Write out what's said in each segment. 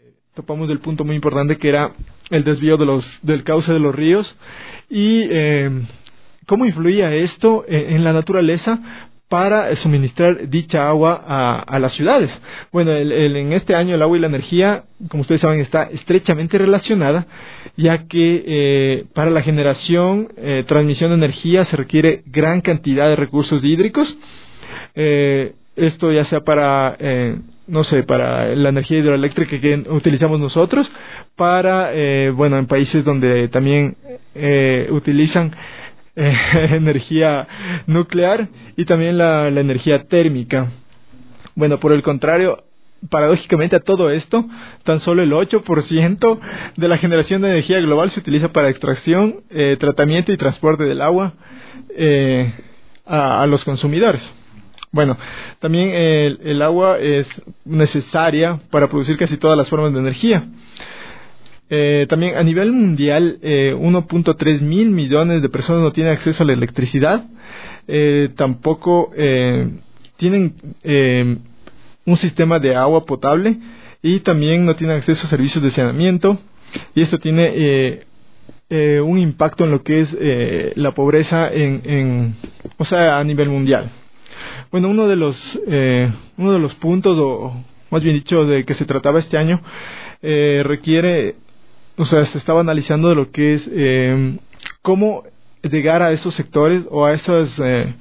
topamos el punto muy importante que era el desvío del cauce de los ríos y cómo influía esto en la naturaleza para suministrar dicha agua a las ciudades. Bueno, en este año el agua y la energía, como ustedes saben, está estrechamente relacionada, ya que para la generación, transmisión de energía se requiere gran cantidad de recursos hídricos. Esto ya sea para, para la energía hidroeléctrica que utilizamos nosotros, para, en países donde también utilizan energía nuclear y también la energía térmica. Bueno, por el contrario, paradójicamente a todo esto, tan solo el 8% de la generación de energía global se utiliza para extracción, tratamiento y transporte del agua a los consumidores. Bueno, también el agua es necesaria para producir casi todas las formas de energía. También a nivel mundial, 1.3 mil millones de personas no tienen acceso a la electricidad. Tampoco tienen un sistema de agua potable y también no tienen acceso a servicios de saneamiento. Y esto tiene un impacto en lo que es la pobreza a nivel mundial. Bueno, uno de los puntos, o más bien dicho, de que se trataba este año, se estaba analizando de lo que es cómo llegar a esos sectores o a esas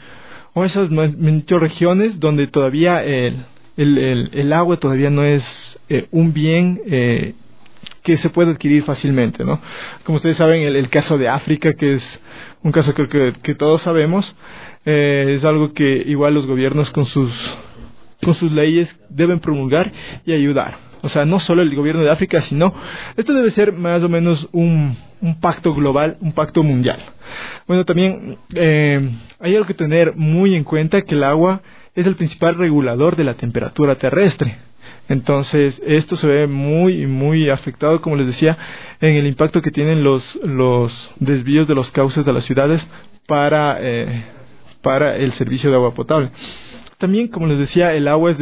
regiones donde todavía el agua todavía no es un bien que se puede adquirir fácilmente, ¿no? Como ustedes saben, el caso de África, que es un caso que todos sabemos, es algo que igual los gobiernos con sus leyes deben promulgar y ayudar. O sea, no solo el gobierno de África, sino esto debe ser más o menos un pacto global, un pacto mundial. Bueno, también hay algo que tener muy en cuenta, que el agua es el principal regulador de la temperatura terrestre. Entonces, esto se ve muy, muy afectado, como les decía, en el impacto que tienen los desvíos de los cauces de las ciudades para el servicio de agua potable. También, como les decía, el agua es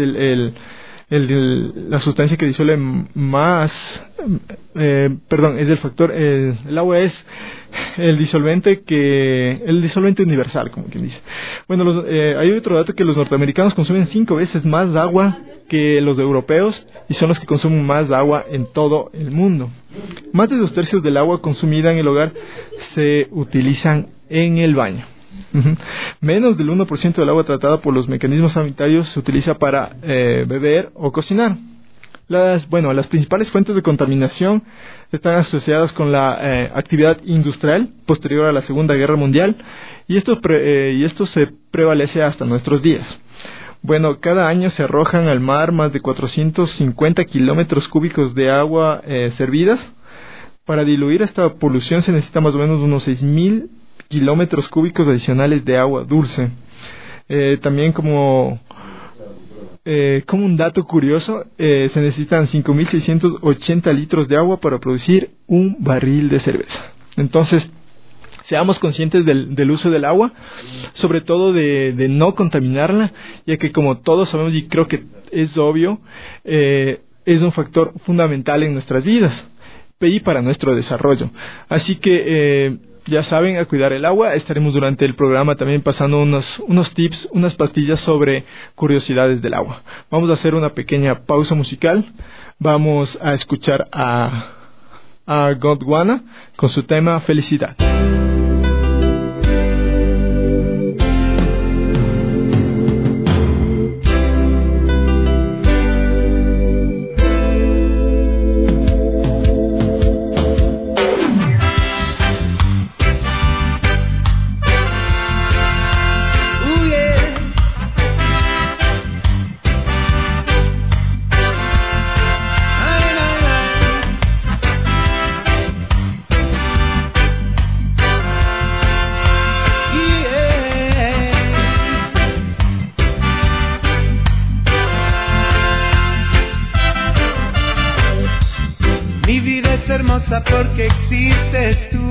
la sustancia que disuelve más, es el factor, el agua es el disolvente universal, como quien dice. Bueno, hay otro dato, que los norteamericanos consumen 5 veces más agua que los europeos y son los que consumen más agua en todo el mundo. Más de 2/3 del agua consumida en el hogar se utilizan en el baño. Menos del 1% del agua tratada por los mecanismos sanitarios se utiliza para beber o cocinar. Las principales fuentes de contaminación están asociadas con la actividad industrial posterior a la Segunda Guerra Mundial y esto se prevalece hasta nuestros días. Bueno, cada año se arrojan al mar más de 450 kilómetros cúbicos de agua servidas. Para diluir esta polución se necesita más o menos unos 6.000 kilómetros cúbicos adicionales de agua dulce. También como un dato curioso, se necesitan 5.680 litros de agua para producir un barril de cerveza. Entonces, seamos conscientes del uso del agua, sobre todo de no contaminarla, ya que como todos sabemos, y creo que es obvio, es un factor fundamental en nuestras vidas y para nuestro desarrollo. Así que ya saben, a cuidar el agua. Estaremos durante el programa también pasando unos tips, unas pastillas sobre curiosidades del agua. Vamos a hacer una pequeña pausa musical. Vamos a escuchar a Gondwana con su tema Felicidad. Porque existes tú.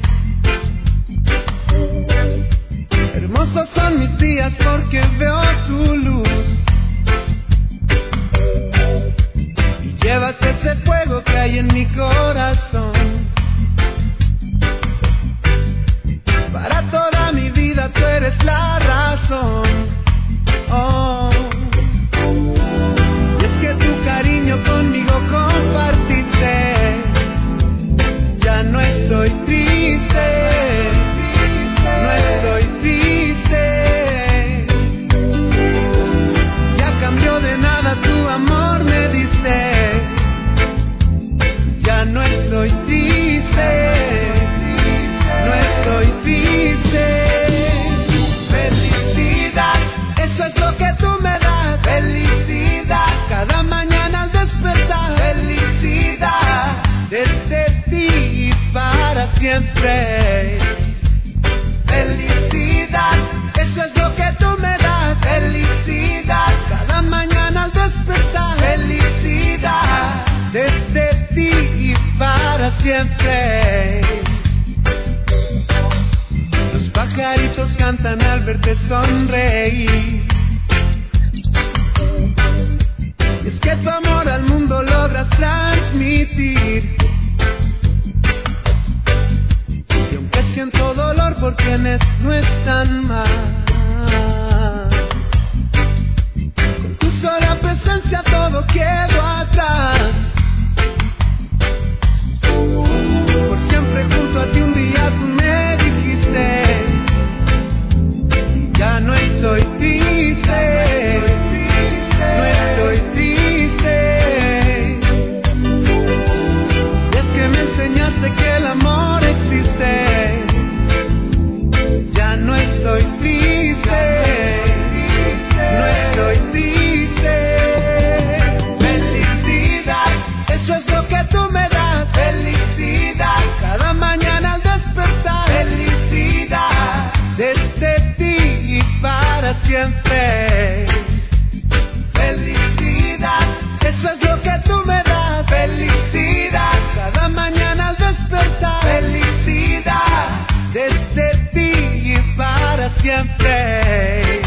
Hermosos son mis días porque veo tu luz y llevas ese ese fuego que hay en mi corazón. Para toda mi vida tú eres la razón. Oh. Y es que tu cariño conmigo compartiste. Ya no estoy triste. No estoy triste. Ya cambió de nada, tu amor me diste. Ya no estoy triste. No estoy triste. Felicidad, eso es lo que tú me das. Felicidad, cada mañana al despertar. Felicidad, desde ti y para siempre. Felicidad, eso es lo que tú me das. Felicidad, cada mañana al despertar. Felicidad, desde ti y para siempre. Los pajaritos cantan al verte sonreír. Y es que tu amor al mundo logras transmitir. Y aunque siento dolor por quienes no están mal, con tu sola presencia todo quedó atrás. Por siempre junto a ti un día tú me dijiste. Ya no estoy triste. No estoy triste. Y es que me enseñaste que el amor existe. Ya no estoy triste. No estoy triste. Felicidad, eso es lo que tú me das. Felicidad, cada mañana al despertar. Felicidad, desde ti y para siempre. Felicidad, eso es lo que tú me das. Felicidad, cada mañana al despertar. Felicidad, desde ti y para siempre.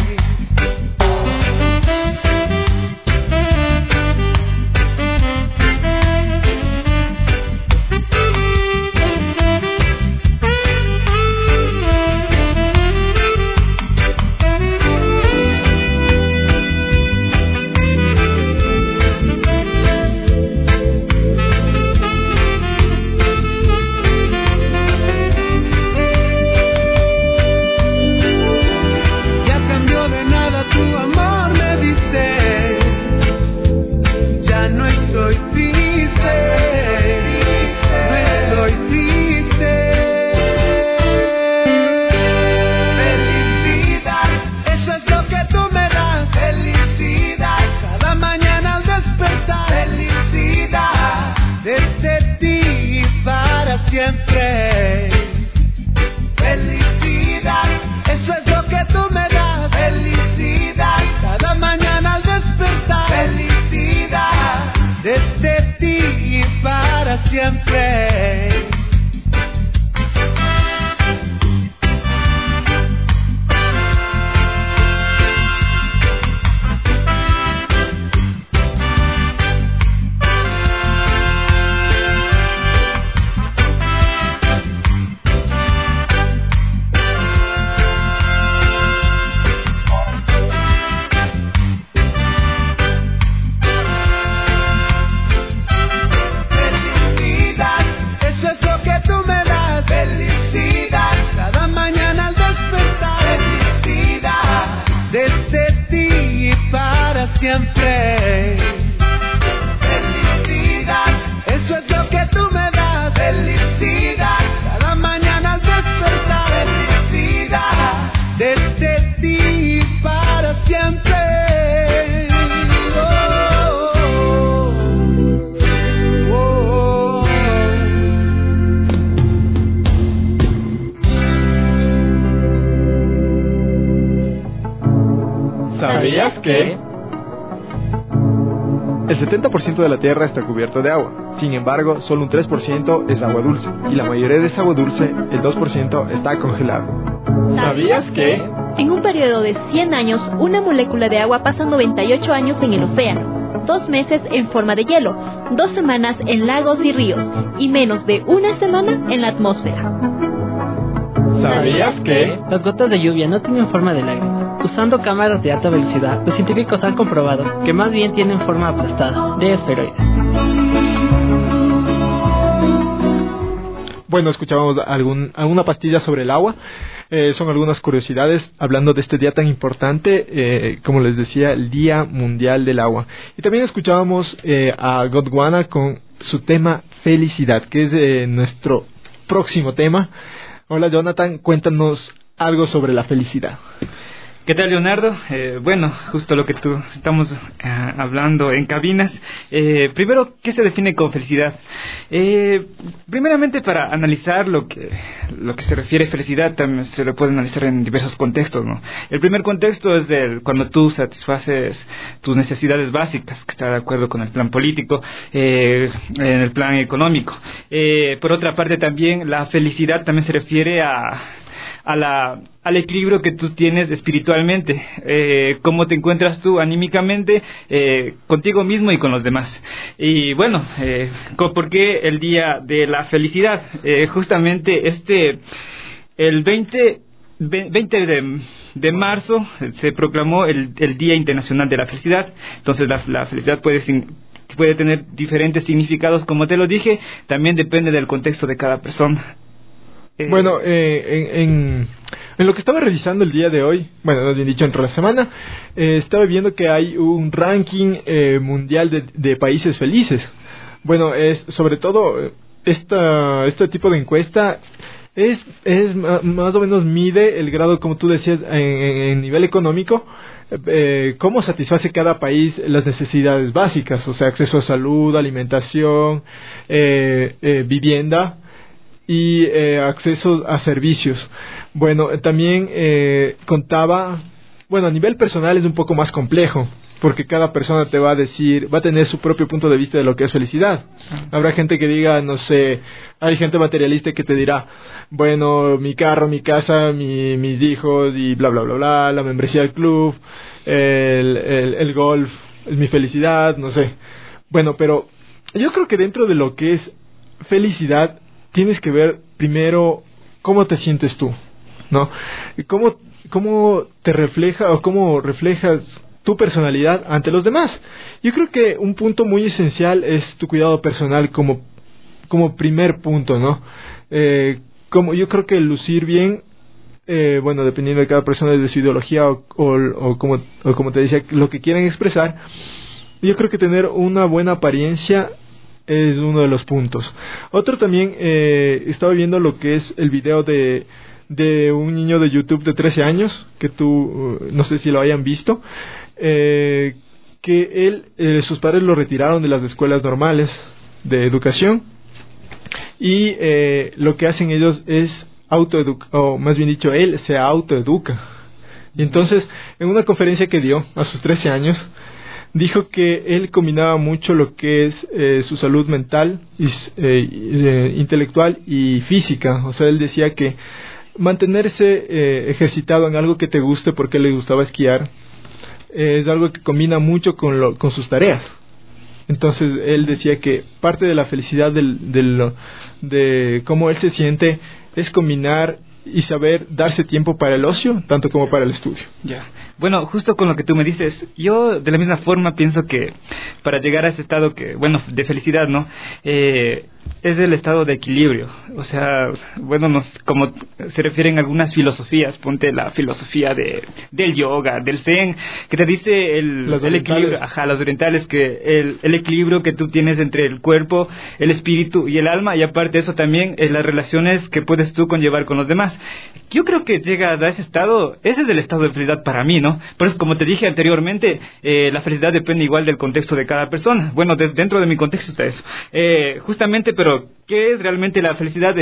Siempre. Felicidad, eso es lo que tú me das. Felicidad, cada mañana al despertar. Felicidad, desde ti y para siempre. Siempre. Felicidad, eso es lo que tú me das. Felicidad, cada mañana al despertar. Felicidad, desde ti y para siempre. Oh, oh, oh. ¿Sabías que? El 70% de la Tierra está cubierto de agua. Sin embargo, solo un 3% es agua dulce. Y la mayoría de esa agua dulce, el 2%, está congelado. ¿Sabías que? En un periodo de 100 años, una molécula de agua pasa 98 años en el océano. 2 meses en forma de hielo, 2 semanas en lagos y ríos y menos de 1 semana en la atmósfera. ¿Sabías que? Las gotas de lluvia no tienen forma de lágrimas. Usando cámaras de alta velocidad, los científicos han comprobado que más bien tienen forma aplastada, de esferoides. Bueno, escuchábamos alguna pastilla sobre el agua. Son algunas curiosidades hablando de este día tan importante, como les decía, el Día Mundial del Agua. Y también escuchábamos a Gondwana con su tema felicidad, que es nuestro próximo tema. Hola Jonathan, cuéntanos algo sobre la felicidad. ¿Qué tal, Leonardo? Bueno, justo lo que tú estamos hablando en cabinas. Primero, ¿qué se define como felicidad? Primeramente, para analizar lo que se refiere a felicidad, también se lo puede analizar en diversos contextos, ¿no? El primer contexto es cuando tú satisfaces tus necesidades básicas, que está de acuerdo con el plan político, en el plan económico. Por otra parte, también la felicidad también se refiere al equilibrio que tú tienes espiritualmente, cómo te encuentras tú anímicamente, contigo mismo y con los demás. Y bueno, ¿por qué el Día de la Felicidad? Justamente el 20 de marzo se proclamó el Día Internacional de la Felicidad. Entonces la felicidad puede tener diferentes significados, como te lo dije, también depende del contexto de cada persona. Bueno, en lo que estaba revisando el día de hoy, bueno, no bien dicho, entre la semana, estaba viendo que hay un ranking mundial de países felices. Bueno, es sobre todo este tipo de encuesta es más o menos mide el grado, como tú decías, en nivel económico, cómo satisface cada país las necesidades básicas, o sea, acceso a salud, alimentación, vivienda y acceso a servicios. Bueno, también contaba, bueno, a nivel personal es un poco más complejo, porque cada persona te va a tener su propio punto de vista de lo que es felicidad. Habrá gente que diga, no sé, hay gente materialista que te dirá, bueno, mi carro, mi casa, mis hijos y bla, bla, bla, bla, la membresía del club, el golf, es mi felicidad, no sé. Bueno, pero yo creo que dentro de lo que es felicidad, tienes que ver primero cómo te sientes tú, ¿no? Cómo te refleja o cómo reflejas tu personalidad ante los demás. Yo creo que un punto muy esencial es tu cuidado personal como primer punto, ¿no? Como yo creo que lucir bien, bueno, dependiendo de cada persona, de su ideología o como te decía, lo que quieran expresar, yo creo que tener una buena apariencia es uno de los puntos. Otro también, estaba viendo lo que es el video de un niño de YouTube de 13 años, que tú, no sé si lo hayan visto, que sus padres lo retiraron de las escuelas normales de educación y lo que hacen ellos es o más bien dicho, él se autoeduca. Y entonces, en una conferencia que dio a sus 13 años, dijo que él combinaba mucho lo que es su salud mental, intelectual y física. O sea, él decía que mantenerse ejercitado en algo que te guste, porque le gustaba esquiar, es algo que combina mucho con sus tareas. Entonces él decía que parte de la felicidad de cómo él se siente es combinar y saber darse tiempo para el ocio, tanto como para el estudio. Ya. Bueno, justo con lo que tú me dices, yo de la misma forma pienso que para llegar a ese estado de felicidad, ¿no? Es el estado de equilibrio. O sea, bueno, como se refieren algunas filosofías, ponte la filosofía del yoga, del zen, que te dice el equilibrio, los orientales, que el equilibrio que tú tienes entre el cuerpo, el espíritu y el alma, y aparte de eso también las relaciones que puedes tú conllevar con los demás. Yo creo que llega a ese estado, ese es el estado de felicidad para mí, ¿no? Por eso, como te dije anteriormente, la felicidad depende igual del contexto de cada persona. Bueno, dentro de mi contexto está eso. Justamente, pero pero ¿qué es realmente la felicidad?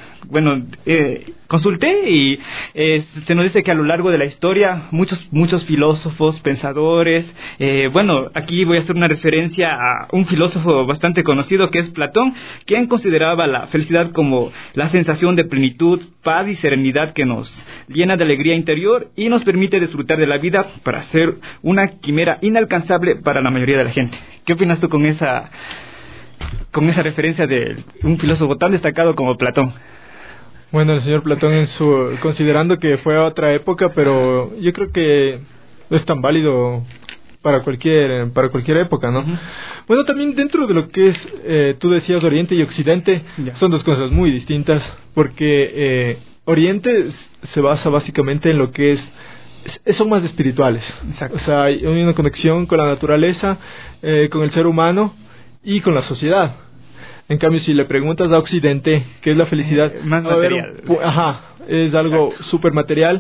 Consulté y se nos dice que a lo largo de la historia muchos filósofos, pensadores, aquí voy a hacer una referencia a un filósofo bastante conocido que es Platón, quien consideraba la felicidad como la sensación de plenitud, paz y serenidad que nos llena de alegría interior y nos permite disfrutar de la vida para ser una quimera inalcanzable para la mayoría de la gente. ¿Qué opinas tú con esa referencia de un filósofo tan destacado como Platón? Bueno, el señor Platón, considerando que fue a otra época, pero yo creo que es tan válido para cualquier época, ¿no? Uh-huh. Bueno, también dentro de lo que es, tú decías Oriente y Occidente, son dos cosas muy distintas, porque Oriente se basa básicamente en lo que son más espirituales. Exacto. O sea, hay una conexión con la naturaleza, con el ser humano y con la sociedad. En cambio, si le preguntas a Occidente qué es la felicidad, más material. Es algo súper material.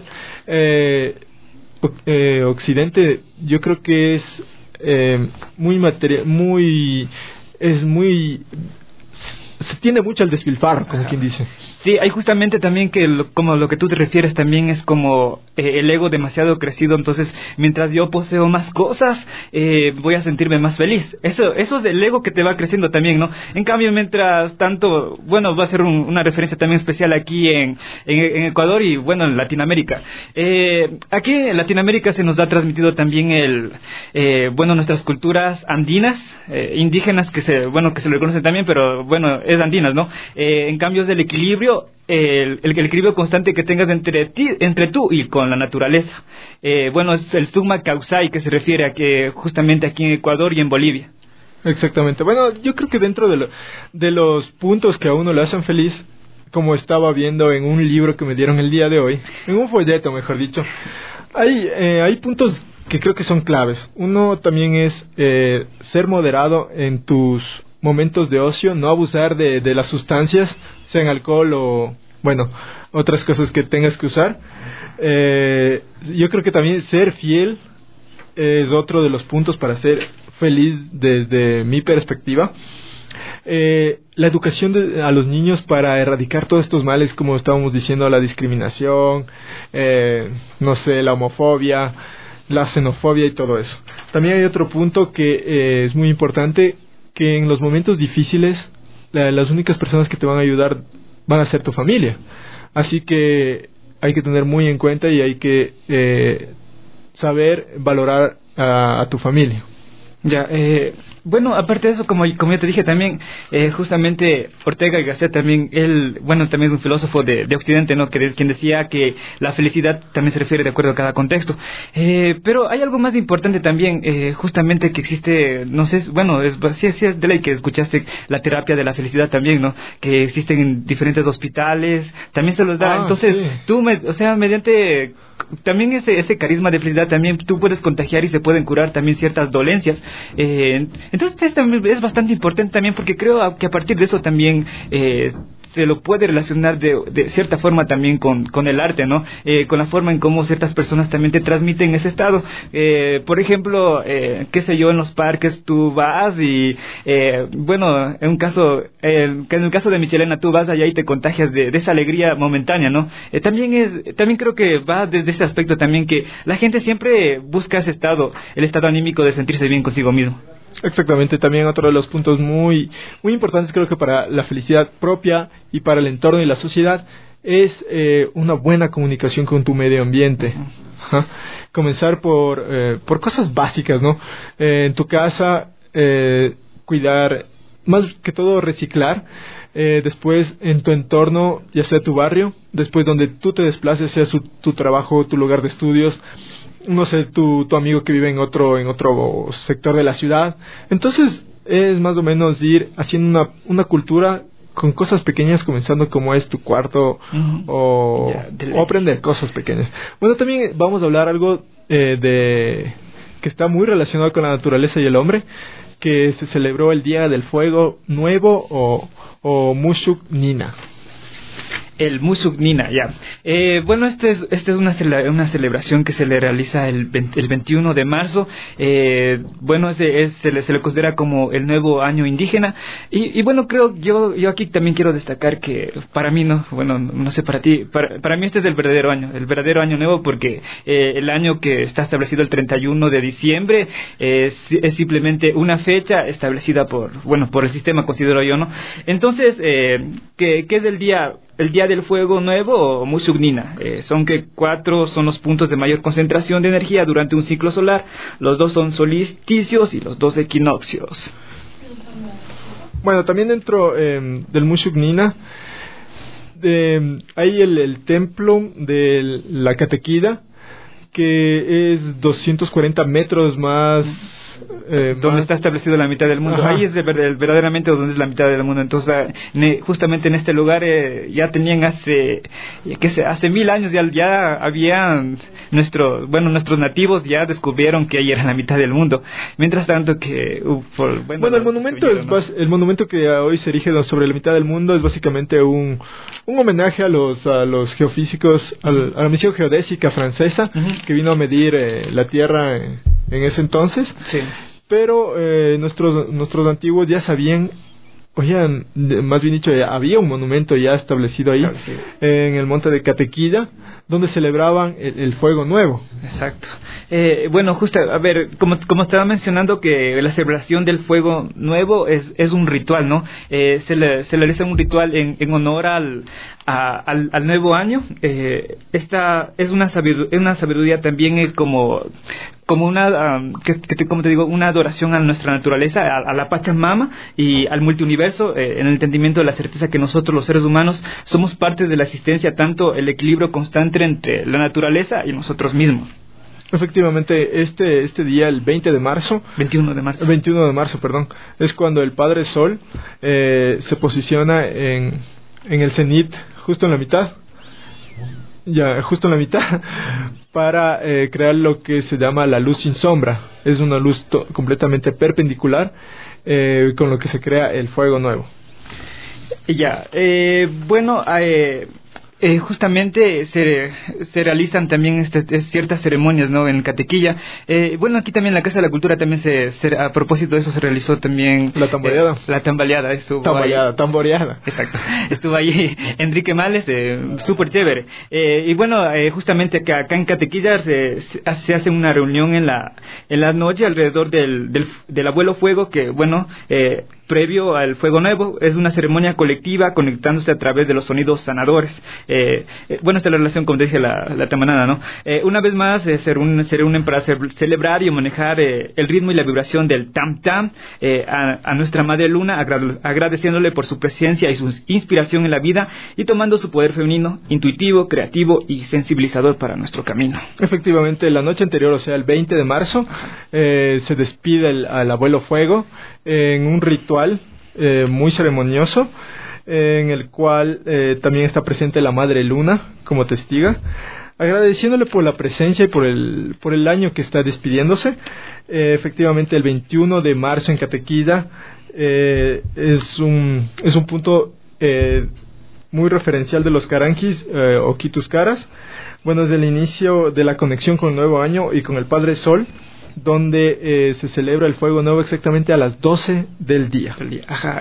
Occidente, yo creo que es muy material, se tiende mucho al despilfarro, como quien dice. Sí, hay justamente también como lo que tú te refieres también es como el ego demasiado crecido, entonces mientras yo poseo más cosas, voy a sentirme más feliz. Eso es el ego que te va creciendo también, ¿no? En cambio, mientras tanto, va a ser una referencia también especial aquí en Ecuador y, en Latinoamérica. Aquí en Latinoamérica se nos ha transmitido también nuestras culturas andinas, indígenas, que se le reconocen también, pero, es andinas, ¿no? En cambio es del equilibrio, el equilibrio constante que tengas entre tú y con la naturaleza. Es el summa causai, que se refiere a que justamente aquí en Ecuador y en Bolivia. Exactamente. Bueno, yo creo que dentro de los puntos que a uno le hacen feliz, como estaba viendo en un libro que me dieron el día de hoy, en un folleto, mejor dicho, hay puntos que creo que son claves. Uno también es ser moderado en tus momentos de ocio, no abusar de las sustancias, sean alcohol o, otras cosas que tengas que usar. Yo creo que también ser fiel es otro de los puntos para ser feliz desde mi perspectiva. La educación a los niños para erradicar todos estos males, como estábamos diciendo, la discriminación, la homofobia, la xenofobia y todo eso. También hay otro punto que es muy importante, que en los momentos difíciles las únicas personas que te van a ayudar van a ser tu familia. Así que hay que tener muy en cuenta y hay que saber valorar a tu familia. Ya, aparte de eso, como yo te dije también, justamente Ortega y Gasset también, él, también es un filósofo de Occidente, ¿no? Quien decía que la felicidad también se refiere de acuerdo a cada contexto. Pero hay algo más importante también, justamente que existe, no sé, sí es de ley que escuchaste la terapia de la felicidad también, ¿no? Que existen en diferentes hospitales, también se los da. Entonces, sí. Tú, mediante también ese carisma de felicidad, también tú puedes contagiar y se pueden curar también ciertas dolencias. Entonces también es bastante importante también, porque creo que a partir de eso también se lo puede relacionar de cierta forma también con el arte, ¿no? Con la forma en cómo ciertas personas también te transmiten ese estado. Por ejemplo, en los parques tú vas y, en el caso de Michelena, tú vas allá y te contagias de esa alegría momentánea, ¿no? También creo que va desde ese aspecto también, que la gente siempre busca ese estado, el estado anímico de sentirse bien consigo mismo. Exactamente, también otro de los puntos muy importantes, creo que para la felicidad propia y para el entorno y la sociedad, es una buena comunicación con tu medio ambiente. Ajá. Comenzar por cosas básicas, ¿no? En tu casa, cuidar, más que todo reciclar. Después en tu entorno, ya sea tu barrio, después donde tú te desplaces, sea tu trabajo, tu lugar de estudios, tu amigo que vive en otro sector de la ciudad. Entonces es más o menos ir haciendo una cultura con cosas pequeñas, comenzando como es tu cuarto, o aprender cosas pequeñas. También vamos a hablar algo que está muy relacionado con la naturaleza y el hombre, que se celebró el Día del Fuego Nuevo o Mushuk Nina. el Musugnina, ya. Bueno, esta es una celebración que se le realiza el 21 de marzo. Bueno, se le considera como el nuevo año indígena. Y bueno, creo, yo aquí también quiero destacar que para mí, no sé para ti, para mí este es el verdadero año nuevo, porque el año que está establecido el 31 de diciembre es simplemente una fecha establecida por el sistema, considero yo, ¿no? Entonces, ¿qué es el día del fuego nuevo o Musugnina? Son 4 son los puntos de mayor concentración de energía durante un ciclo solar. Los 2 son solsticios y los 2 equinoccios. Bueno, también dentro del Musugnina hay el templo de la Catequida, que es 240 metros más... donde está establecido la mitad del mundo. Ajá. Ahí es verdaderamente donde es la mitad del mundo. Entonces, justamente en este lugar ya tenían hace 1000 años ya habían nuestros nativos ya descubrieron que ahí era la mitad del mundo. Mientras tanto que el monumento el monumento que hoy se erige sobre la mitad del mundo es básicamente un homenaje a los geofísicos, a la misión geodésica francesa, que vino a medir la Tierra en ese entonces. Sí. Pero nuestros antiguos ya sabían, más bien dicho, había un monumento ya establecido ahí, claro, sí, en el monte de Catequida, donde celebraban el fuego nuevo. Exacto. Bueno, justo, a ver, como estaba mencionando, que la celebración del fuego nuevo es un ritual, ¿no? Se le realiza un ritual en honor al nuevo año. Esta es una sabiduría también, como una como te digo, una adoración a nuestra naturaleza, a la Pachamama y al multiuniverso, en el entendimiento de la certeza que nosotros los seres humanos somos parte de la existencia, tanto el equilibrio constante entre la naturaleza y nosotros mismos. Efectivamente, este día, el 21 de marzo, es cuando el Padre Sol se posiciona en el cenit, justo en la mitad, para crear lo que se llama la luz sin sombra. Es una luz completamente perpendicular, con lo que se crea el fuego nuevo. Justamente se realizan también ciertas ceremonias, ¿no?, en Catequilla. Aquí también en la Casa de la Cultura también a propósito de eso se realizó también la tambaleada. La tambaleada tamboreada. Exacto. Estuvo ahí Enrique Males, súper chévere. Justamente acá en Catequilla se hace una reunión en la noche alrededor del abuelo fuego, que previo al fuego nuevo, es una ceremonia colectiva conectándose a través de los sonidos sanadores. Esta es la relación, como te dije, la tamanada, ¿no? Una vez más se reúnen para celebrar y manejar el ritmo y la vibración del tam tam a nuestra Madre Luna, agradeciéndole por su presencia y su inspiración en la vida, y tomando su poder femenino, intuitivo, creativo y sensibilizador para nuestro camino. Efectivamente, la noche anterior, o sea, el 20 de marzo, se despide al abuelo fuego en un ritual muy ceremonioso, en el cual también está presente la Madre Luna como testiga, agradeciéndole por la presencia y por el año que está despidiéndose. Efectivamente, el 21 de marzo en Catequida es un punto muy referencial de los Caranquis o Quituscaras. Es el inicio de la conexión con el nuevo año y con el Padre Sol, donde se celebra el fuego nuevo exactamente a las 12 del día. Ajá.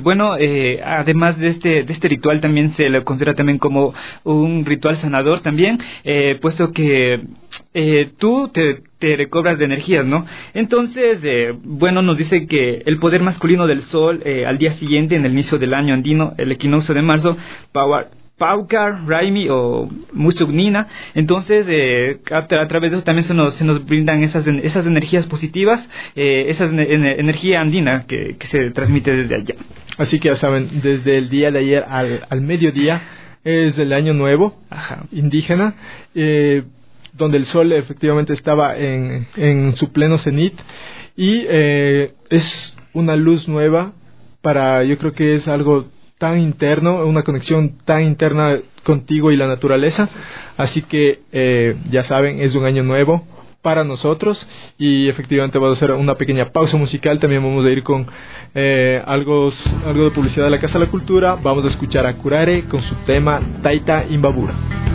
Además de este ritual, también se le considera también como un ritual sanador también, puesto que tú te recobras de energías, ¿no? Entonces, nos dice que el poder masculino del sol al día siguiente, en el inicio del año andino, el equinoccio de marzo, Paucar, Raimi o Musugnina. Entonces, a través de eso también se nos brindan esas energías positivas, esa energía andina que se transmite desde allá. Así que ya saben, desde el día de ayer al mediodía es el año nuevo. Ajá. Indígena, donde el sol efectivamente estaba en su pleno cenit, y es una luz nueva yo creo que es algo tan interno, una conexión tan interna contigo y la naturaleza. Así que ya saben, es un año nuevo, para nosotros. Y efectivamente vamos a hacer una pequeña pausa musical. También vamos a ir con algo de publicidad de la Casa de la Cultura. Vamos a escuchar a Curare con su tema Taita Imbabura.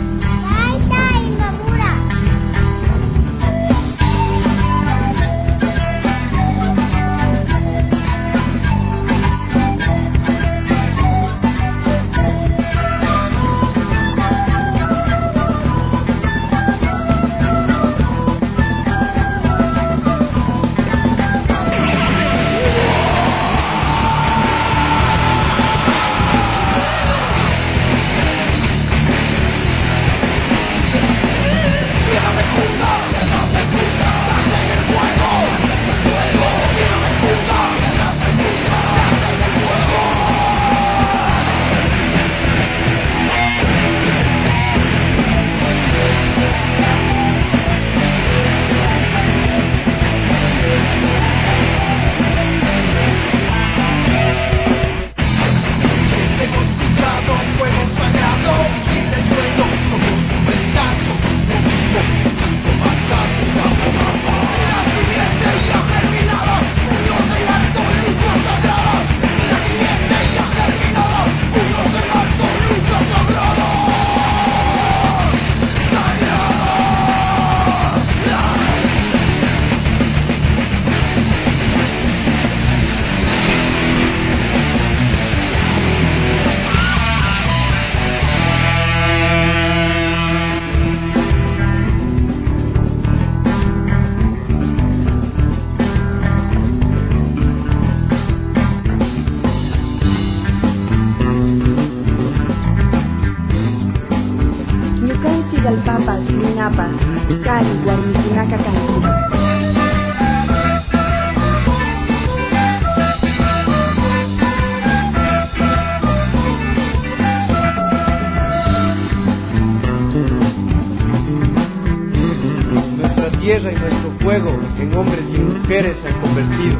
Tierra y nuestro fuego en hombres y mujeres se han convertido.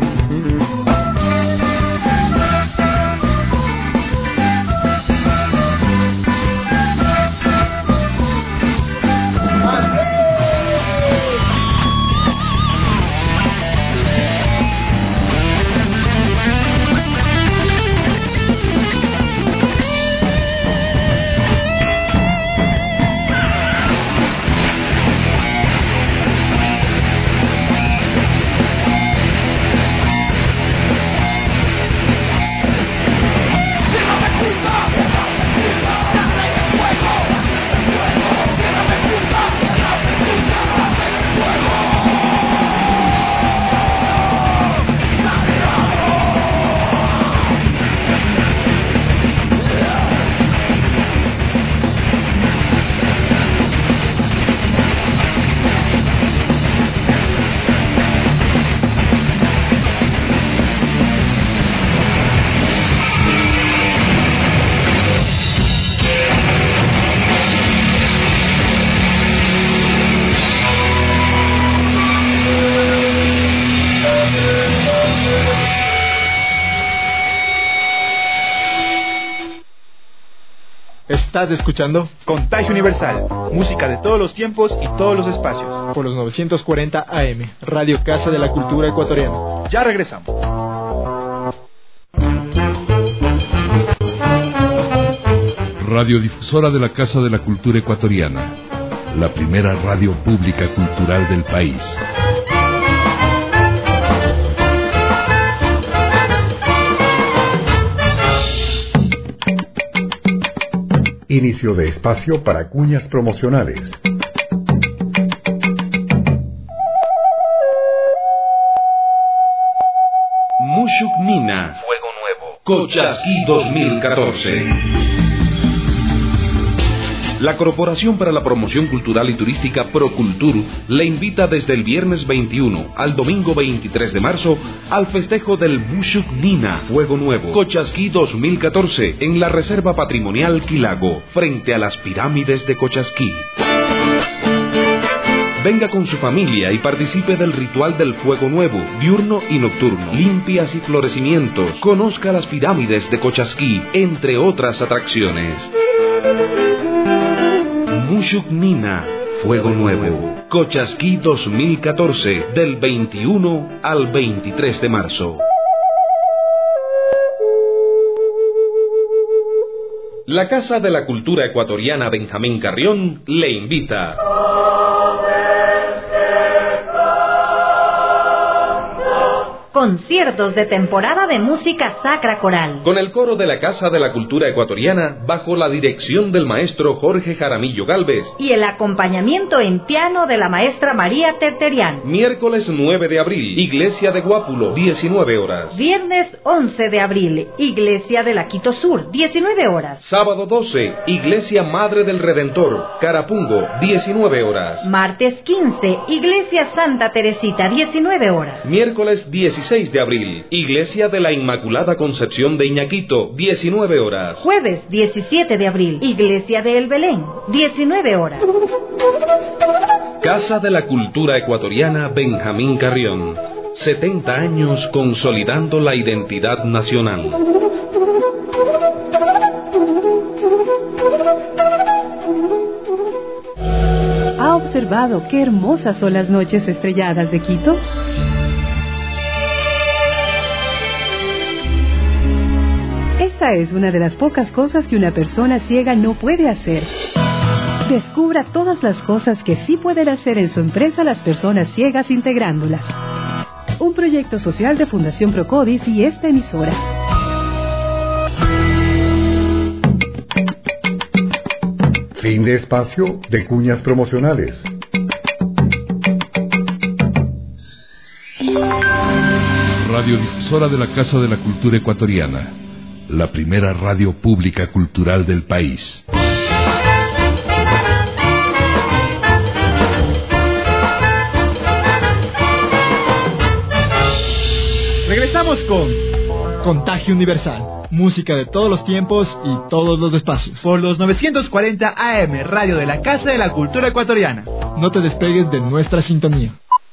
Estás escuchando Contagio Universal, música de todos los tiempos y todos los espacios. Por los 940 AM, Radio Casa de la Cultura Ecuatoriana. Ya regresamos. Radiodifusora de la Casa de la Cultura Ecuatoriana, la primera radio pública cultural del país. Inicio de espacio para cuñas promocionales. Mushuk Nina, Fuego Nuevo, Cochasquí 2014. La Corporación para la Promoción Cultural y Turística Procultur le invita desde el viernes 21 al domingo 23 de marzo al festejo del Mushuk Nina, Fuego Nuevo, Cochasquí 2014, en la Reserva Patrimonial Quilago, frente a las pirámides de Cochasquí. Venga con su familia y participe del ritual del Fuego Nuevo, diurno y nocturno, limpias y florecimientos, conozca las pirámides de Cochasquí, entre otras atracciones. Mushuk Nina, Fuego Nuevo. Cochasquí 2014, del 21 al 23 de marzo. La Casa de la Cultura Ecuatoriana Benjamín Carrión le invita. Conciertos de temporada de música sacra coral. Con el coro de la Casa de la Cultura Ecuatoriana, bajo la dirección del maestro Jorge Jaramillo Gálvez. Y el acompañamiento en piano de la maestra María Terterian. Miércoles 9 de abril, Iglesia de Guápulo, 19 horas. Viernes 11 de abril, Iglesia de la Quito Sur, 19 horas. Sábado 12, Iglesia Madre del Redentor, Carapungo, 19 horas. Martes 15, Iglesia Santa Teresita, 19 horas. Miércoles 16 de abril, Iglesia de la Inmaculada Concepción de Iñaquito, 19 horas. Jueves 17 de abril, Iglesia de El Belén, 19 horas. Casa de la Cultura Ecuatoriana Benjamín Carrión. 70 años consolidando la identidad nacional. ¿Ha observado qué hermosas son las noches estrelladas de Quito? Esta es una de las pocas cosas que una persona ciega no puede hacer. Descubra todas las cosas que sí pueden hacer en su empresa las personas ciegas integrándolas. Un proyecto social de Fundación Procodis y esta emisora. Fin de espacio de cuñas promocionales. Radiodifusora de la Casa de la Cultura Ecuatoriana. La primera radio pública cultural del país. Regresamos con Contagio Universal. Música de todos los tiempos y todos los espacios. Por los 940 AM, Radio de la Casa de la Cultura Ecuatoriana. No te despegues de nuestra sintonía.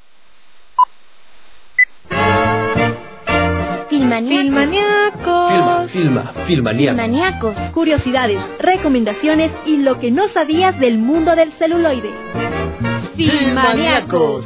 Filmaníacos, curiosidades, recomendaciones y lo que no sabías del mundo del celuloide. Filmaníacos.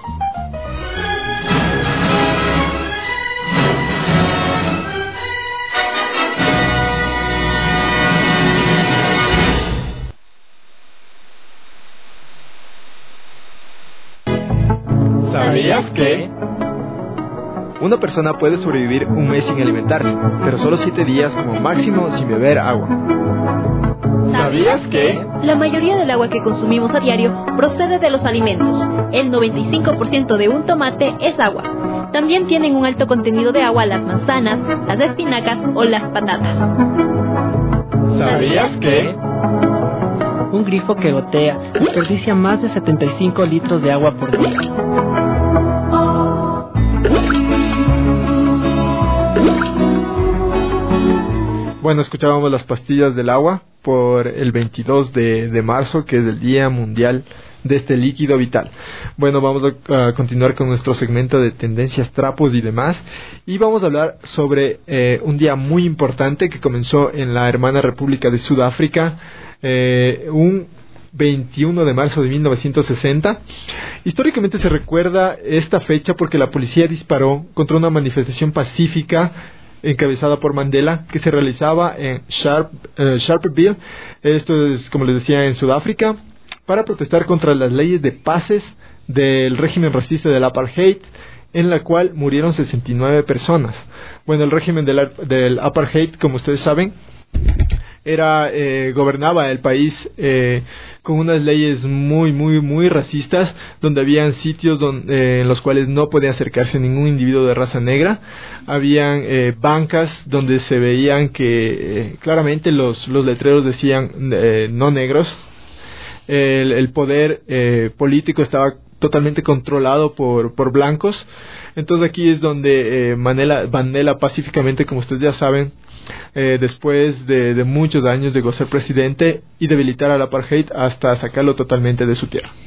¿Sabías que? Una persona puede sobrevivir un mes sin alimentarse, pero solo 7 días como máximo sin beber agua. ¿Sabías que? La mayoría del agua que consumimos a diario procede de los alimentos. El 95% de un tomate es agua. También tienen un alto contenido de agua las manzanas, las espinacas o las patatas. ¿Sabías que? Un grifo que gotea desperdicia más de 75 litros de agua por día. Bueno, escuchábamos las pastillas del agua por el 22 de marzo, que es el Día Mundial de este líquido vital. Bueno, vamos a continuar con nuestro segmento de tendencias, trapos y demás. Y vamos a hablar sobre un día muy importante que comenzó en la hermana República de Sudáfrica, un 21 de marzo de 1960. Históricamente se recuerda esta fecha porque la policía disparó contra una manifestación pacífica encabezada por Mandela, que se realizaba en Sharpeville, esto es, como les decía, en Sudáfrica, para protestar contra las leyes de paces del régimen racista del apartheid, en la cual murieron 69 personas. Bueno, el régimen del apartheid, como ustedes saben, gobernaba el país con unas leyes muy racistas, donde habían sitios en los cuales no podía acercarse ningún individuo de raza negra. Habían bancas donde se veían que claramente los letreros decían no negros. El poder político estaba totalmente controlado por blancos. Entonces aquí es donde Mandela pacíficamente, como ustedes ya saben, después de muchos años, llegó a ser presidente y debilitar al apartheid hasta sacarlo totalmente de su tierra.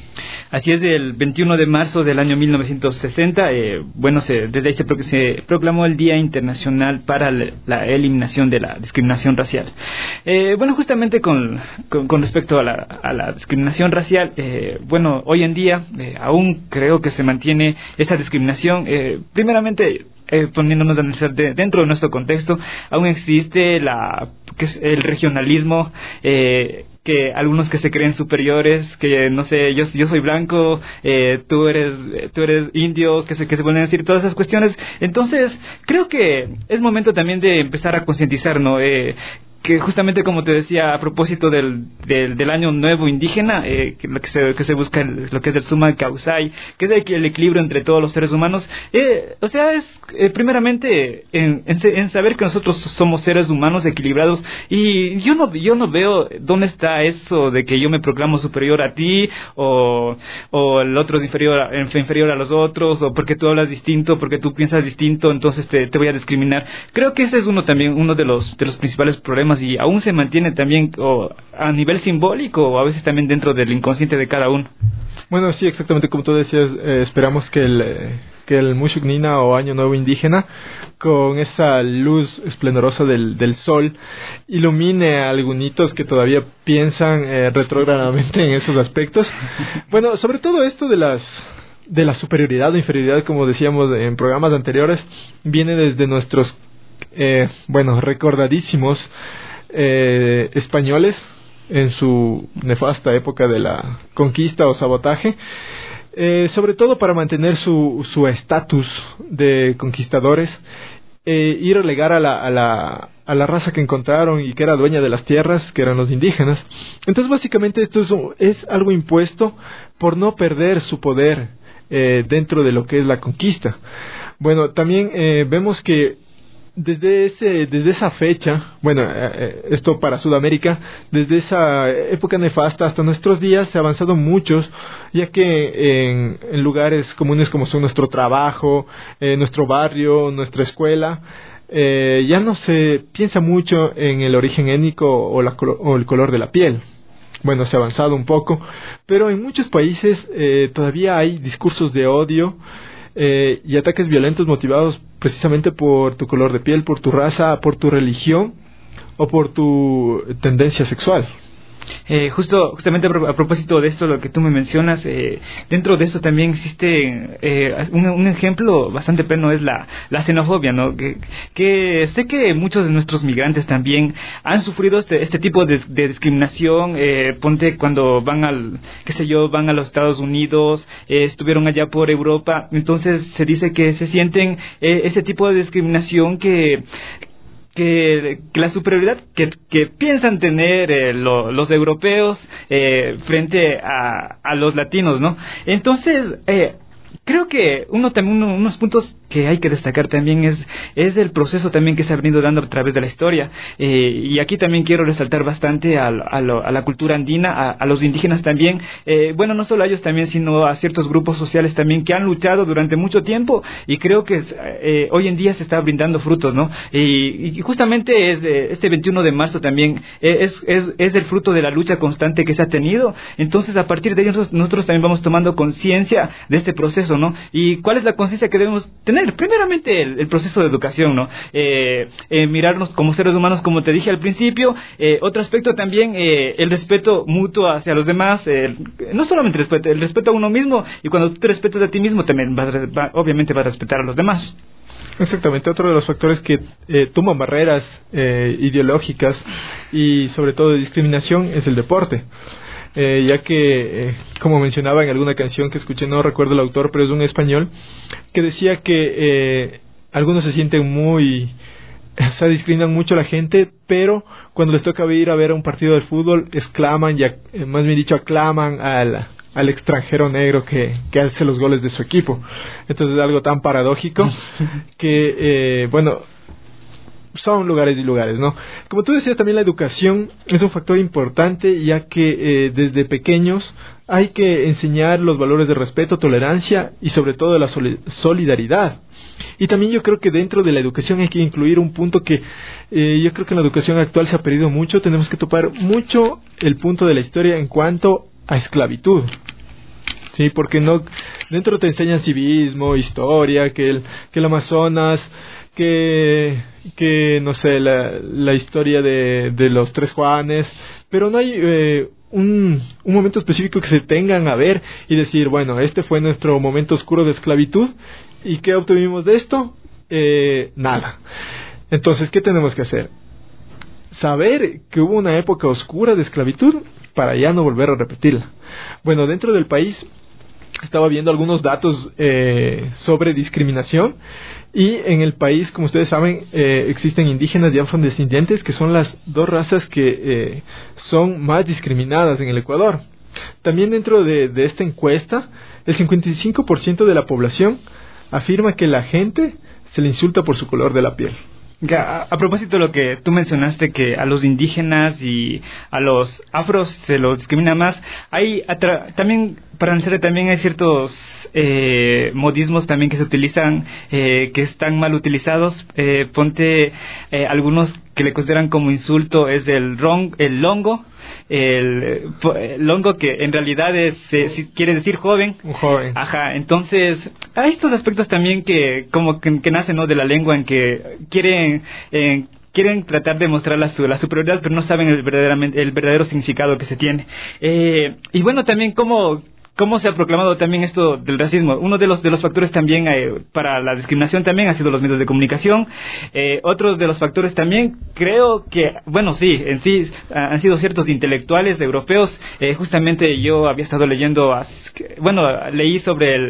Así es, el 21 de marzo del año 1960, desde ahí se proclamó el Día Internacional para la Eliminación de la Discriminación Racial. Justamente con respecto a la discriminación racial, hoy en día aún creo que se mantiene esa discriminación. Primeramente, poniéndonos a analizar dentro de nuestro contexto, aún existe el regionalismo, que algunos que se creen superiores, que no sé, yo soy blanco, tú eres indio, que se pueden decir todas esas cuestiones. Entonces creo que es momento también de empezar a concientizar, ¿no? Que justamente, como te decía, a propósito del año nuevo indígena, que se busca lo que es el suma causai, que es el equilibrio entre todos los seres humanos. Es primeramente en saber que nosotros somos seres humanos equilibrados, y yo no veo dónde está eso de que yo me proclamo superior a ti, o el otro es inferior a los otros, o porque tú hablas distinto, porque tú piensas distinto, entonces te voy a discriminar. Creo que ese es uno de los principales problemas, y aún se mantiene también a nivel simbólico, o a veces también dentro del inconsciente de cada uno. Bueno, sí, exactamente como tú decías, esperamos que el Mushuk Nina, o Año Nuevo Indígena, con esa luz esplendorosa del sol, ilumine a algunitos que todavía piensan retrógradamente en esos aspectos. Bueno, sobre todo esto de la superioridad o inferioridad, como decíamos en programas anteriores, viene desde nuestros recordadísimos españoles en su nefasta época de la conquista o sabotaje, sobre todo para mantener su estatus de conquistadores, y relegar a la raza que encontraron y que era dueña de las tierras, que eran los indígenas. Entonces básicamente esto es algo impuesto por no perder su poder dentro de lo que es la conquista. Bueno, también vemos que desde esa fecha, esto para Sudamérica, desde esa época nefasta hasta nuestros días se ha avanzado mucho, ya que en lugares comunes como son nuestro trabajo, nuestro barrio, nuestra escuela, ya no se piensa mucho en el origen étnico o el color de la piel. Bueno, se ha avanzado un poco, pero en muchos países todavía hay discursos de odio y ataques violentos motivados precisamente por tu color de piel, por tu raza, por tu religión o por tu tendencia sexual. Justamente a propósito de esto, lo que tú me mencionas, dentro de eso también existe un ejemplo bastante pleno, es la xenofobia, ¿no? Que sé que muchos de nuestros migrantes también han sufrido este tipo de discriminación. Ponte cuando van van a los Estados Unidos, estuvieron allá por Europa, entonces se dice que se sienten ese tipo de discriminación que la superioridad que piensan tener los europeos frente a los latinos, ¿no? Entonces, creo que unos puntos que hay que destacar también es el proceso también que se ha venido dando a través de la historia, y aquí también quiero resaltar bastante a la cultura andina, a los indígenas también, no solo a ellos también, sino a ciertos grupos sociales también que han luchado durante mucho tiempo, y creo que hoy en día se está brindando frutos, ¿no? Y justamente este 21 de marzo también es el fruto de la lucha constante que se ha tenido. Entonces, a partir de ello nosotros también vamos tomando conciencia de este proceso, ¿no? ¿Y cuál es la conciencia que debemos tener? Primeramente el proceso de educación, ¿no? Mirarnos como seres humanos, como te dije al principio. Otro aspecto también, el respeto mutuo hacia los demás, no solamente el respeto a uno mismo, y cuando tú te respetas a ti mismo también obviamente vas a respetar a los demás. Exactamente, otro de los factores que toman barreras ideológicas y sobre todo de discriminación es el deporte. Ya que, como mencionaba en alguna canción que escuché, no recuerdo el autor, pero es un español, que decía que algunos se sienten se discriminan mucho a la gente, pero cuando les toca ir a ver un partido de fútbol, exclaman, más bien dicho, aclaman al extranjero negro que hace los goles de su equipo. Entonces es algo tan paradójico que, son lugares y lugares, ¿no? Como tú decías, también la educación es un factor importante, ya que desde pequeños hay que enseñar los valores de respeto, tolerancia y sobre todo de la solidaridad. Y también yo creo que dentro de la educación hay que incluir un punto que yo creo que en la educación actual se ha perdido mucho. Tenemos que topar mucho el punto de la historia en cuanto a esclavitud. Sí, porque no dentro te enseñan civismo, historia, que el Amazonas, que no sé, la historia de los Tres Juanes, pero no hay un momento específico que se tengan a ver y decir, bueno, este fue nuestro momento oscuro de esclavitud, ¿y qué obtuvimos de esto? Nada. Entonces, ¿qué tenemos que hacer? Saber que hubo una época oscura de esclavitud para ya no volver a repetirla. Bueno, dentro del país estaba viendo algunos datos sobre discriminación, y en el país, como ustedes saben, existen indígenas y afrodescendientes, que son las dos razas que son más discriminadas en el Ecuador. También dentro de esta encuesta, el 55% de la población afirma que la gente se le insulta por su color de la piel. A propósito de lo que tú mencionaste, que a los indígenas y a los afros se los discrimina más, hay también, para analizar, también hay ciertos modismos también que se utilizan, que están mal utilizados. Ponte algunos que le consideran como insulto, es el longo. El longo, que en realidad quiere decir joven. Un joven. Ajá, entonces hay estos aspectos también que como que nacen, ¿no?, de la lengua, en que quieren tratar de mostrar la superioridad, pero no saben el verdadero significado que se tiene. Y bueno, también ¿Cómo se ha proclamado también esto del racismo? Uno de los factores también para la discriminación también ha sido los medios de comunicación. Otro de los factores también, creo que, bueno, sí, en sí han sido ciertos intelectuales europeos. Justamente yo había estado leyendo, leí sobre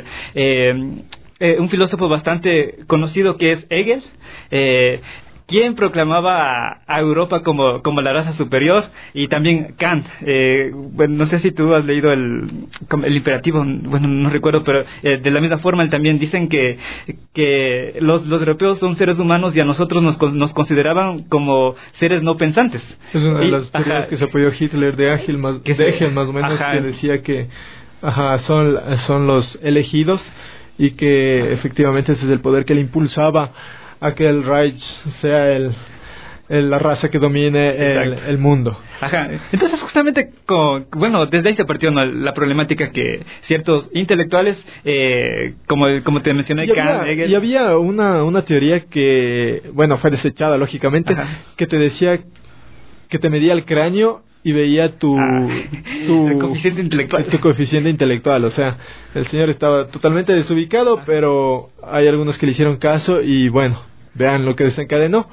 un filósofo bastante conocido que es Hegel, quien proclamaba a Europa como la raza superior, y también Kant. No sé si tú has leído el imperativo, bueno, no recuerdo, pero de la misma forma también dicen que los europeos son seres humanos, y a nosotros nos consideraban como seres no pensantes. Es una de las teorías que se apoyó Hitler de Hegel más o menos, que decía que son los elegidos, y que efectivamente ese es el poder que le impulsaba a que el Reich sea la raza que domine el mundo. Ajá. Entonces, justamente, desde ahí se partió, ¿no?, la problemática que ciertos intelectuales, como te mencioné, Kant, Hegel. Y había una teoría que, fue desechada, lógicamente, que te decía que te medía el cráneo y veía tu coeficiente intelectual. Tu coeficiente intelectual. O sea, el señor estaba totalmente desubicado, pero hay algunos que le hicieron caso, y vean lo que desencadenó.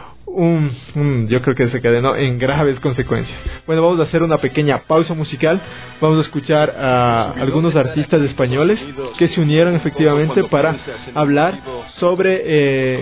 Yo creo que desencadenó en graves consecuencias. Vamos a hacer una pequeña pausa musical. Vamos a escuchar a algunos artistas españoles que se unieron efectivamente para hablar sobre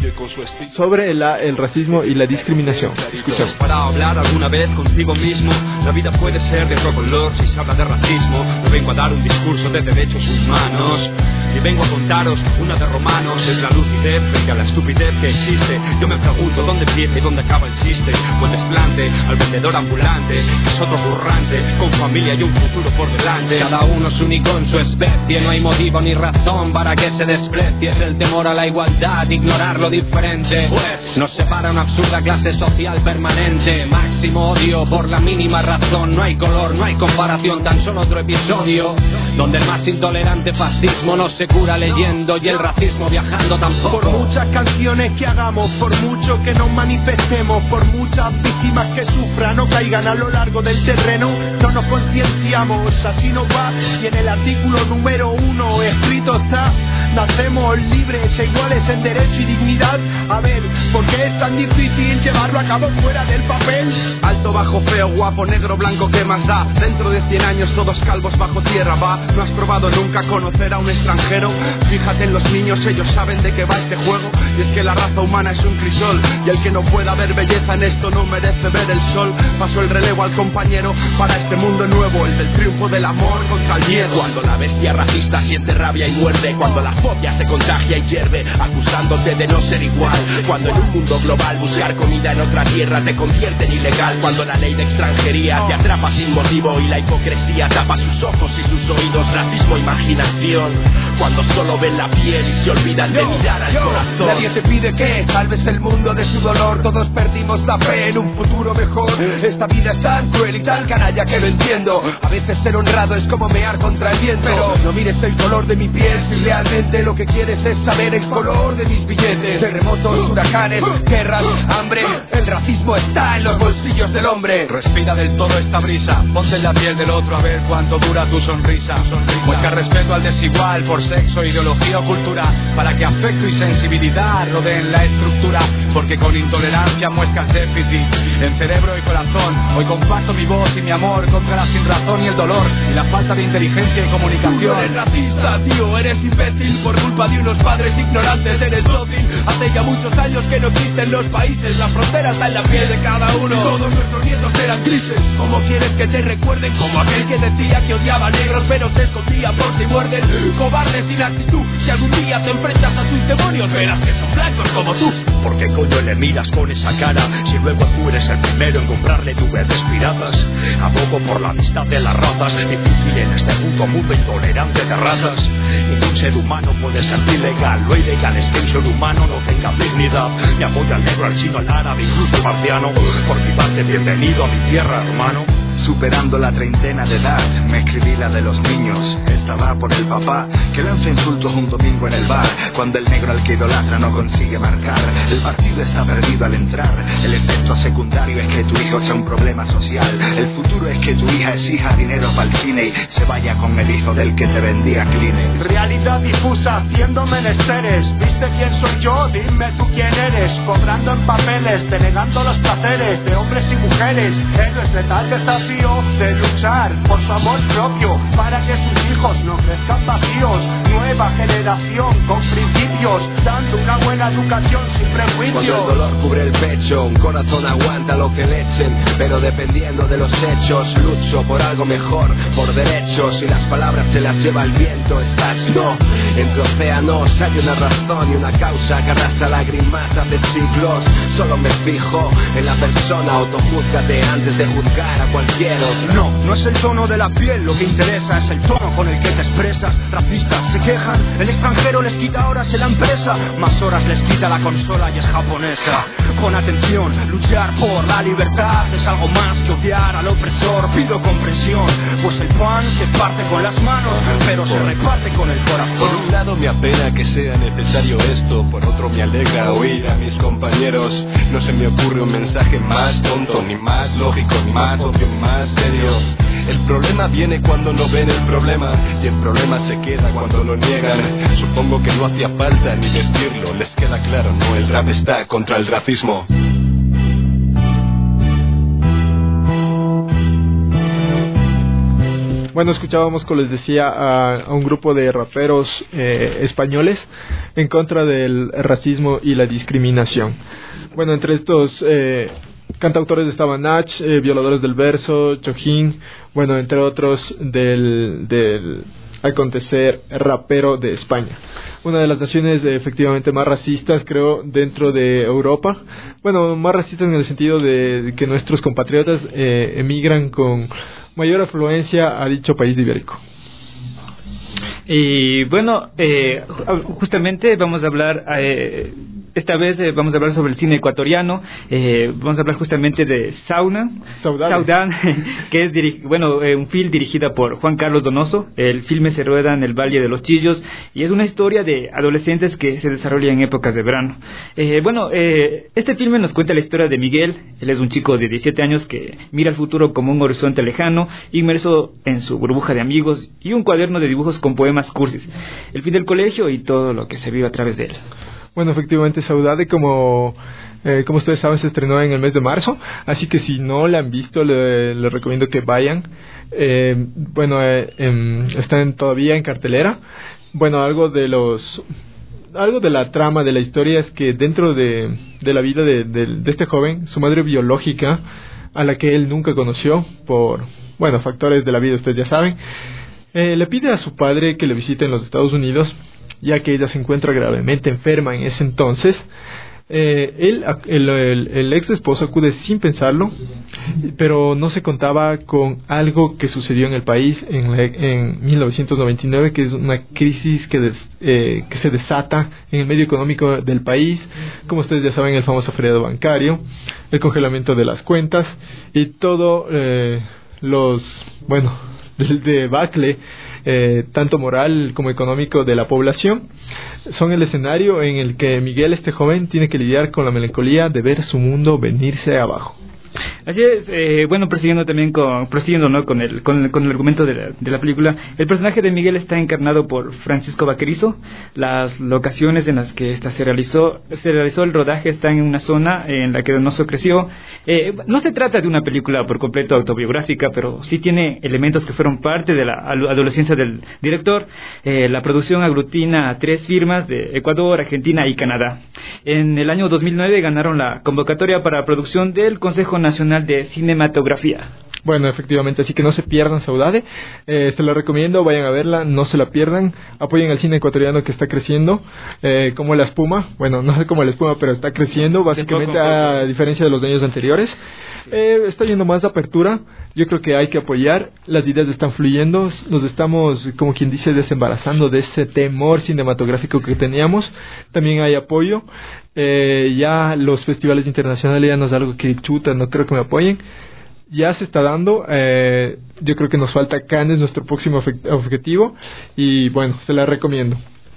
el racismo y la discriminación. Escuchamos. Para hablar alguna vez contigo mismo, la vida puede ser de otro color si se habla de racismo. No vengo a dar un discurso de derechos humanos, y vengo a contaros una de Romanos. Es la lucidez frente a la estupidez que existe. Yo me pregunto dónde empieza y dónde acaba el chiste. Buen desplante al vendedor ambulante, que es otro currante, con familia y un futuro por delante. Cada uno es único en su especie, no hay motivo ni razón para que se desprecie. Es el temor a la igualdad, ignorar lo diferente, pues nos separa una absurda clase social permanente. Máximo odio por la mínima razón. No hay color, no hay comparación, tan solo otro episodio donde el más intolerante fascismo no se cura leyendo, y el racismo viajando tampoco. Por muchas canciones que hagamos, por mucho que nos manifestemos, por muchas víctimas que sufran o caigan a lo largo del terreno, no nos concienciamos, así nos va. Y en el artículo número 1 escrito está: nacemos libres e iguales en derecho y dignidad. A ver, ¿por qué es tan difícil llevarlo a cabo fuera del papel? Alto, bajo, feo, guapo, negro, blanco, ¿qué más da? Dentro de 100 años todos calvos bajo tierra, va. ¿No has probado nunca conocer a un extranjero? Fíjate en los niños, ellos saben de qué va este juego. Y es que la raza humana es un crisol, y el que no pueda ver belleza en esto no merece ver el sol. Paso el relevo al compañero para este mundo nuevo, el del triunfo del amor contra el miedo. Cuando la bestia racista siente rabia y muerde, cuando la fobia se contagia y hierve, acusándote de no ser igual. Cuando en un mundo global buscar comida en otra tierra te convierte en ilegal. Cuando la ley de extranjería te atrapa sin motivo y la hipocresía tapa sus ojos y sus oídos. Racismo, imaginación, cuando solo ven la piel y se olvidan de mirar al corazón. Nadie te pide que salves el mundo de su dolor. Todos perdimos la fe en un futuro mejor. mejor. Esta vida es tan cruel y tan canalla que no entiendo. A veces ser honrado es como mear contra el viento. Pero no mires el color de mi piel si realmente lo que quieres es saber el color de mis billetes. Terremotos, huracanes, guerras, hambre. El racismo está en los bolsillos del hombre. Respira del todo esta brisa, ponte en la piel del otro a ver cuánto dura tu sonrisa. Muestra respeto al desigual por sexo, ideología o cultura, para que afecto y sensibilidad rodeen la estructura. Porque con intolerancia muestras déficit en cerebro y corazón. Hoy comparto mi voz y mi amor contra la sinrazón y el dolor y la falta de inteligencia y comunicación. Tú eres racista, tío, eres imbécil por culpa de unos padres ignorantes, eres dócil. Hace ya muchos años que no existen los países, la frontera está en la piel de cada uno. Todos nuestros nietos eran grises. ¿Cómo quieres que te recuerden? Como aquel que decía que odiaba negros pero se escondía por si muerden. Cobarde sin actitud, si algún día te enfrentas a sus demonios verás que son blancos como tú. ¿Por qué coño le miras con esa cara si luego tú eres el primero en comprarle DVDs piratas? Abogo por la amistad de las razas, difícil en este mundo intolerante de razas. Ningún ser humano puede ser ilegal. Lo ilegal es que un ser humano no tenga dignidad. Me apoya al negro, al chino, al árabe, incluso al marciano. Por mi parte, bienvenido a mi tierra, hermano. Superando la treintena de edad, me escribí la de los niños. Esta va por el papá que lanza insultos un domingo en el bar, cuando el negro al que idolatra no consigue marcar. El partido está perdido al entrar. El efecto secundario es que tu hijo sea un problema social. El futuro es que tu hija exija dinero para el cine y se vaya con el hijo del que te vendía Kleenex. Realidad difusa haciendo menesteres. ¿Viste quién soy yo? Dime tú quién eres. Cobrando en papeles, denegando los placeres de hombres y mujeres. Héroes de tal desafío de luchar por su amor propio, para que sus hijos no crezcan vacíos. Nueva generación con principios, dando una buena educación sin prejuicios. Cuando el dolor cubre el pecho, un corazón aguanta lo que le echen, pero dependiendo de los hechos, lucho por algo mejor, por derechos, y las palabras se las lleva el viento. Estás no, entre océanos hay una razón y una causa que arrastra lágrimas hace siglos. Solo me fijo en la persona, autojúzgate antes de juzgar a cualquiera. No, no es el tono de la piel lo que interesa, es el tono con el que te expresas. Racistas se quejan, el extranjero les quita horas en la empresa, más horas les quita la consola y es japonesa. Con atención, luchar por la libertad es algo más que odiar al opresor. Pido comprensión, pues el pan se parte con las manos, pero se reparte con el corazón. Por un lado me apena que sea necesario esto, por otro me alegra oír a mis compañeros. No se me ocurre un mensaje más tonto, ni más lógico, ni más obvio, más serio. El problema viene cuando no ven el problema, y el problema se queda cuando lo niegan. Supongo que no hacía falta ni decirlo, les queda claro, no, el rap está contra el racismo. Bueno, escuchábamos, como les decía, a un grupo de raperos españoles en contra del racismo y la discriminación. Bueno, entre estos cantautores estaban Nach, Violadores del Verso, Chojín, bueno, entre otros del acontecer rapero de España. Una de las naciones efectivamente más racistas, creo, dentro de Europa. Bueno, más racistas en el sentido de que nuestros compatriotas emigran con mayor afluencia a dicho país ibérico. Y bueno, justamente vamos a hablar, esta vez vamos a hablar sobre el cine ecuatoriano. Vamos a hablar justamente de Saudade, que es un film dirigido por Juan Carlos Donoso. El filme se rueda en el Valle de los Chillos y es una historia de adolescentes que se desarrolla en épocas de verano. Este filme nos cuenta la historia de Miguel. Él es un chico de 17 años que mira el futuro como un horizonte lejano, inmerso en su burbuja de amigos y un cuaderno de dibujos con poemas cursis, el fin del colegio y todo lo que se vive a través de él. Bueno, efectivamente, Saudade, como ustedes saben, se estrenó en el mes de marzo, así que si no la han visto, les recomiendo que vayan. Están todavía en cartelera. Bueno, algo de la trama de la historia es que dentro de la vida de este joven, su madre biológica, a la que él nunca conoció por, factores de la vida, ustedes ya saben, le pide a su padre que le visite en los Estados Unidos, ya que ella se encuentra gravemente enferma en ese entonces. El ex esposo acude sin pensarlo pero no se contaba con algo que sucedió en el país en 1999, que es una crisis que se desata en el medio económico del país. Como ustedes ya saben, el famoso feriado bancario, el congelamiento de las cuentas y todo del debacle tanto moral como económico de la población, son el escenario en el que Miguel, este joven, tiene que lidiar con la melancolía de ver su mundo venirse abajo. Así es, prosiguiendo con el argumento de la película, el personaje de Miguel está encarnado por Francisco Vaquerizo. Las locaciones en las que se realizó el rodaje están en una zona en la que Donoso creció. No se trata de una película por completo autobiográfica, pero sí tiene elementos que fueron parte de la adolescencia del director. La producción aglutina a 3 firmas de Ecuador, Argentina y Canadá. En el año 2009 ganaron la convocatoria para producción del Consejo Nacional de Cinematografía. Bueno, efectivamente, así que no se pierdan Saudade, se lo recomiendo, vayan a verla, no se la pierdan, apoyen al cine ecuatoriano que está creciendo, como la espuma, bueno, no sé como la espuma, pero está creciendo, básicamente a diferencia de los años anteriores. Está yendo más de apertura, yo creo que hay que apoyar, las ideas están fluyendo, nos estamos, como quien dice, desembarazando de ese temor cinematográfico que teníamos, también hay apoyo, ya los festivales internacionales ya no es algo que chuta, no creo que me apoyen, ya se está dando, yo creo que nos falta Cannes, nuestro próximo objetivo, y bueno, se la recomiendo.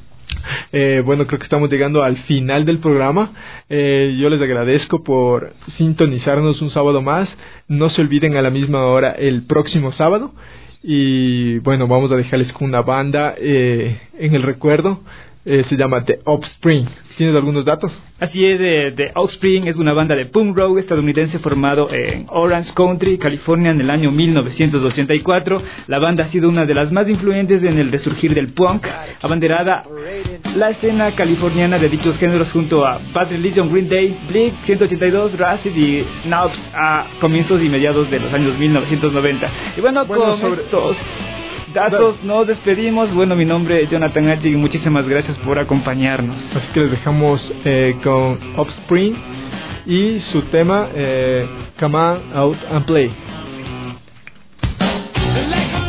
Creo que estamos llegando al final del programa. Yo les agradezco por sintonizarnos un sábado más. No se olviden a la misma hora el próximo sábado. Y bueno, vamos a dejarles con una banda en el recuerdo. Se llama The Offspring. ¿Tienes algunos datos? Así es, The Offspring es una banda de punk rock estadounidense formado en Orange County, California, en el año 1984. La banda ha sido una de las más influyentes en el resurgir del punk, abanderada la escena californiana de dichos géneros junto a Bad Religion, Green Day, Blink 182, Rancid y Knobs a comienzos y mediados de los años 1990. Y con estos datos nos despedimos. Bueno, mi nombre es Jonathan H. y muchísimas gracias por acompañarnos. Así que les dejamos con Offspring y su tema Come On Out and Play.